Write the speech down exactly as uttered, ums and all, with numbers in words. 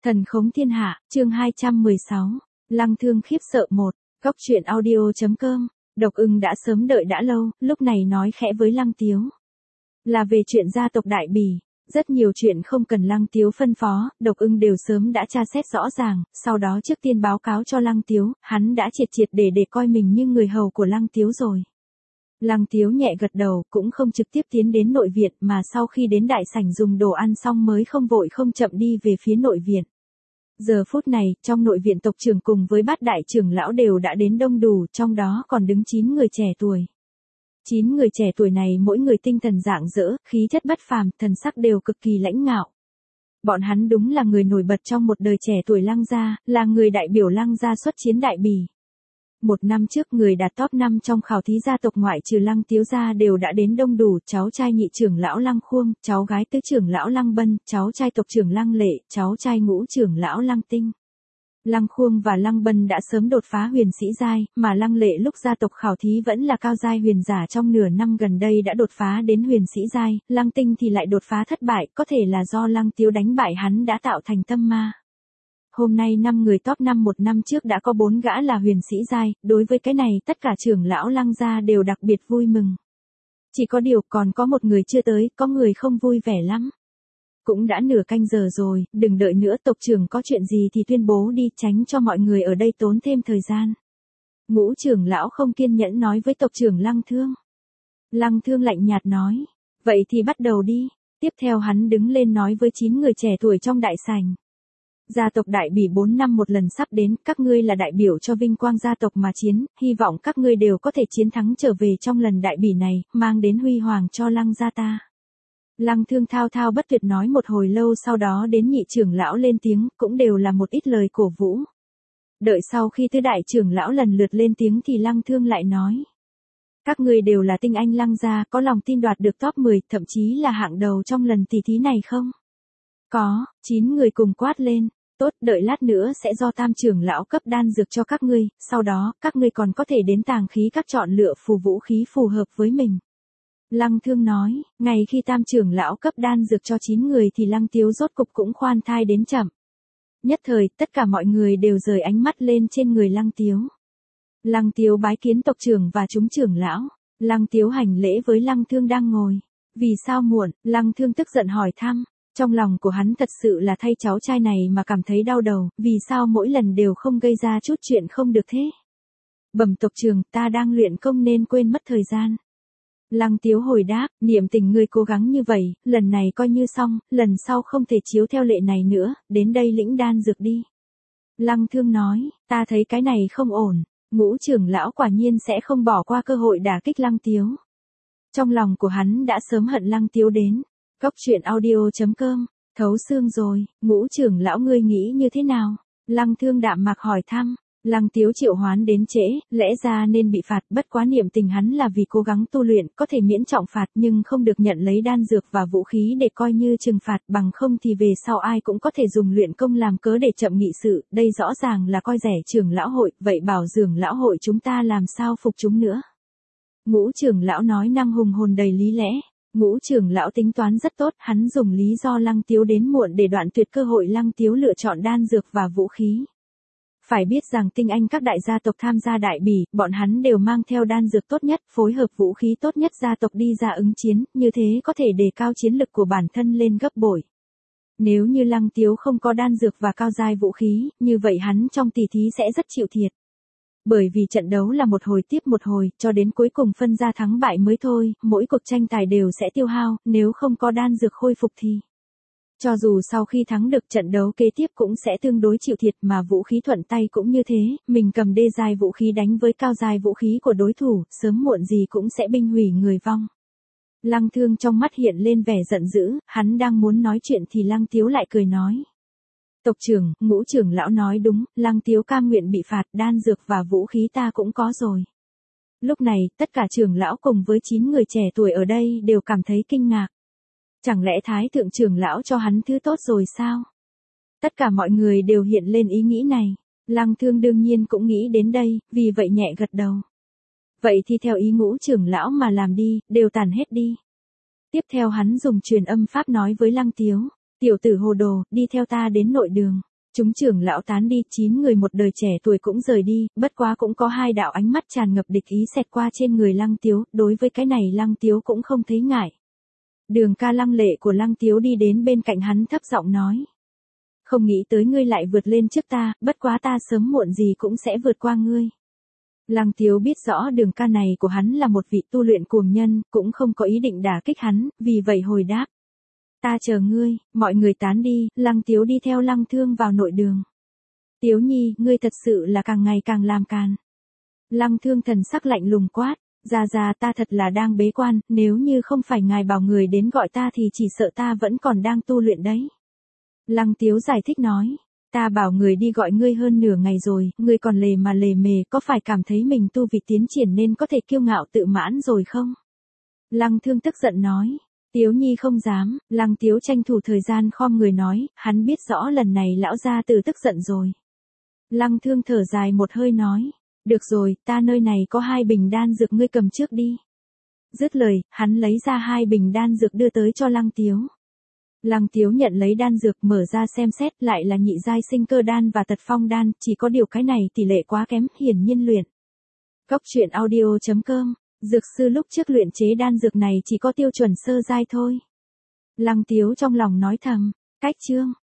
Thần khống thiên hạ, chương hai trăm mười sáu. Lăng Thương khiếp sợ một. Góc truyện audio chấm com. Độc Ưng đã sớm đợi đã lâu, lúc này nói khẽ với Lăng Tiếu. Là về chuyện gia tộc Đại Bỉ, rất nhiều chuyện không cần Lăng Tiếu phân phó, Độc Ưng đều sớm đã tra xét rõ ràng, sau đó trước tiên báo cáo cho Lăng Tiếu, hắn đã triệt triệt để để coi mình như người hầu của Lăng Tiếu rồi. Lăng Tiếu nhẹ gật đầu, cũng không trực tiếp tiến đến nội viện mà sau khi đến đại sảnh dùng đồ ăn xong mới không vội không chậm đi về phía nội viện. Giờ phút này, trong nội viện tộc trưởng cùng với bát đại trưởng lão đều đã đến đông đủ, trong đó còn đứng chín người trẻ tuổi. chín người trẻ tuổi này mỗi người tinh thần rạng rỡ, khí chất bất phàm, thần sắc đều cực kỳ lãnh ngạo. Bọn hắn đúng là người nổi bật trong một đời trẻ tuổi Lăng gia, là người đại biểu Lăng gia xuất chiến Đại Bỉ. Một năm trước người đạt top năm trong khảo thí gia tộc ngoại trừ Lăng Tiếu gia đều đã đến đông đủ, cháu trai nhị trưởng lão Lăng Khuông, cháu gái tứ trưởng lão Lăng Bân, cháu trai tộc trưởng Lăng Lệ, cháu trai ngũ trưởng lão Lăng Tinh. Lăng Khuông và Lăng Bân đã sớm đột phá huyền sĩ giai, mà Lăng Lệ lúc gia tộc khảo thí vẫn là cao giai huyền giả trong nửa năm gần đây đã đột phá đến huyền sĩ giai, Lăng Tinh thì lại đột phá thất bại, có thể là do Lăng Tiếu đánh bại hắn đã tạo thành tâm ma. Hôm nay năm người top năm một năm trước đã có bốn gã là huyền sĩ giai, đối với cái này tất cả trưởng lão Lăng gia đều đặc biệt vui mừng. Chỉ có điều còn có một người chưa tới, có người không vui vẻ lắm. Cũng đã nửa canh giờ rồi, đừng đợi nữa, tộc trưởng có chuyện gì thì tuyên bố đi, tránh cho mọi người ở đây tốn thêm thời gian. Ngũ trưởng lão không kiên nhẫn nói với tộc trưởng Lăng Thương. Lăng Thương lạnh nhạt nói, vậy thì bắt đầu đi. Tiếp theo hắn đứng lên nói với chín người trẻ tuổi trong đại sảnh. Gia tộc Đại Bỉ bốn năm một lần sắp đến, các ngươi là đại biểu cho vinh quang gia tộc mà chiến, hy vọng các ngươi đều có thể chiến thắng trở về trong lần Đại Bỉ này, mang đến huy hoàng cho Lăng gia ta. Lăng Thương thao thao bất tuyệt nói một hồi lâu, sau đó đến nhị trưởng lão lên tiếng, cũng đều là một ít lời cổ vũ. Đợi sau khi tứ đại trưởng lão lần lượt lên tiếng thì Lăng Thương lại nói. Các ngươi đều là tinh anh Lăng gia, có lòng tin đoạt được top mười, thậm chí là hạng đầu trong lần tỷ thí này không? Có, chín người cùng quát lên. Tốt, đợi lát nữa sẽ do tam trưởng lão cấp đan dược cho các ngươi, sau đó, các ngươi còn có thể đến tàng khí các chọn lựa phù vũ khí phù hợp với mình. Lăng Thương nói, ngày khi tam trưởng lão cấp đan dược cho chín người thì Lăng Tiếu rốt cục cũng khoan thai đến chậm. Nhất thời, tất cả mọi người đều rời ánh mắt lên trên người Lăng Tiếu. Lăng Tiếu bái kiến tộc trưởng và chúng trưởng lão. Lăng Tiếu hành lễ với Lăng Thương đang ngồi. Vì sao muộn? Lăng Thương tức giận hỏi thăm. Trong lòng của hắn thật sự là thay cháu trai này mà cảm thấy đau đầu, vì sao mỗi lần đều không gây ra chút chuyện không được thế? Bẩm tộc trưởng, ta đang luyện công nên quên mất thời gian. Lăng Tiếu hồi đáp, niệm tình ngươi cố gắng như vậy, lần này coi như xong, lần sau không thể chiếu theo lệ này nữa, đến đây lĩnh đan dược đi. Lăng Thương nói, ta thấy cái này không ổn, ngũ trưởng lão quả nhiên sẽ không bỏ qua cơ hội đả kích Lăng Tiếu. Trong lòng của hắn đã sớm hận Lăng Tiếu đến. Góc truyện audio chấm com, thấu xương rồi, ngũ trưởng lão ngươi nghĩ như thế nào? Lăng Thương đạm mạc hỏi thăm. Lăng Tiếu triệu hoán đến trễ, lẽ ra nên bị phạt, bất quá niệm tình hắn là vì cố gắng tu luyện, có thể miễn trọng phạt nhưng không được nhận lấy đan dược và vũ khí để coi như trừng phạt, bằng không thì về sau ai cũng có thể dùng luyện công làm cớ để chậm nghị sự, đây rõ ràng là coi rẻ trưởng lão hội, vậy bảo dưỡng lão hội chúng ta làm sao phục chúng nữa? Ngũ trưởng lão nói năng hùng hồn đầy lý lẽ. Ngũ trưởng lão tính toán rất tốt, hắn dùng lý do Lăng Tiếu đến muộn để đoạn tuyệt cơ hội Lăng Tiếu lựa chọn đan dược và vũ khí. Phải biết rằng tinh anh các đại gia tộc tham gia Đại Bỉ, bọn hắn đều mang theo đan dược tốt nhất, phối hợp vũ khí tốt nhất gia tộc đi ra ứng chiến, như thế có thể đề cao chiến lực của bản thân lên gấp bội. Nếu như Lăng Tiếu không có đan dược và cao giai vũ khí, như vậy hắn trong tỷ thí sẽ rất chịu thiệt. Bởi vì trận đấu là một hồi tiếp một hồi, cho đến cuối cùng phân ra thắng bại mới thôi, mỗi cuộc tranh tài đều sẽ tiêu hao, nếu không có đan dược khôi phục thì. Cho dù sau khi thắng được trận đấu kế tiếp cũng sẽ tương đối chịu thiệt, mà vũ khí thuận tay cũng như thế, mình cầm đê giai vũ khí đánh với cao giai vũ khí của đối thủ, sớm muộn gì cũng sẽ binh hủy người vong. Lăng Thương trong mắt hiện lên vẻ giận dữ, hắn đang muốn nói chuyện thì Lăng Tiếu lại cười nói. Tộc trưởng, ngũ trưởng lão nói đúng, Lăng Tiếu cam nguyện bị phạt, đan dược và vũ khí ta cũng có rồi. Lúc này, tất cả trưởng lão cùng với chín người trẻ tuổi ở đây đều cảm thấy kinh ngạc. Chẳng lẽ Thái thượng trưởng lão cho hắn thứ tốt rồi sao? Tất cả mọi người đều hiện lên ý nghĩ này. Lăng Thương đương nhiên cũng nghĩ đến đây, vì vậy nhẹ gật đầu. Vậy thì theo ý ngũ trưởng lão mà làm đi, đều tàn hết đi. Tiếp theo hắn dùng truyền âm pháp nói với Lăng Tiếu. Tiểu tử hồ đồ, đi theo ta đến nội đường. Chúng trưởng lão tán đi, chín người một đời trẻ tuổi cũng rời đi, bất quá cũng có hai đạo ánh mắt tràn ngập địch ý xẹt qua trên người Lăng Tiếu, đối với cái này Lăng Tiếu cũng không thấy ngại. Đường ca lăng lệ của Lăng Tiếu đi đến bên cạnh hắn thấp giọng nói. Không nghĩ tới ngươi lại vượt lên trước ta, bất quá ta sớm muộn gì cũng sẽ vượt qua ngươi. Lăng Tiếu biết rõ đường ca này của hắn là một vị tu luyện cuồng nhân, cũng không có ý định đả kích hắn, vì vậy hồi đáp. Ta chờ ngươi, mọi người tán đi, Lăng Tiếu đi theo Lăng Thương vào nội đường. Tiếu Nhi, ngươi thật sự là càng ngày càng làm càn. Lăng Thương thần sắc lạnh lùng quát, ra ra ta thật là đang bế quan, nếu như không phải ngài bảo người đến gọi ta thì chỉ sợ ta vẫn còn đang tu luyện đấy. Lăng Tiếu giải thích nói, ta bảo người đi gọi ngươi hơn nửa ngày rồi, ngươi còn lề mà lề mề, có phải cảm thấy mình tu vi tiến triển nên có thể kiêu ngạo tự mãn rồi không? Lăng Thương tức giận nói. Tiếu Nhi không dám, Lăng Tiếu tranh thủ thời gian khom người nói, hắn biết rõ lần này lão gia tử tức giận rồi. Lăng Thương thở dài một hơi nói, được rồi, ta nơi này có hai bình đan dược ngươi cầm trước đi. Dứt lời, hắn lấy ra hai bình đan dược đưa tới cho Lăng Tiếu. Lăng Tiếu nhận lấy đan dược mở ra xem xét lại là nhị giai sinh cơ đan và tật phong đan, chỉ có điều cái này tỷ lệ quá kém, hiển nhiên luyện. Cốc truyện audio chấm com. Dược sư lúc trước luyện chế đan dược này chỉ có tiêu chuẩn sơ giai thôi. Lăng Tiếu trong lòng nói thầm, cách chương,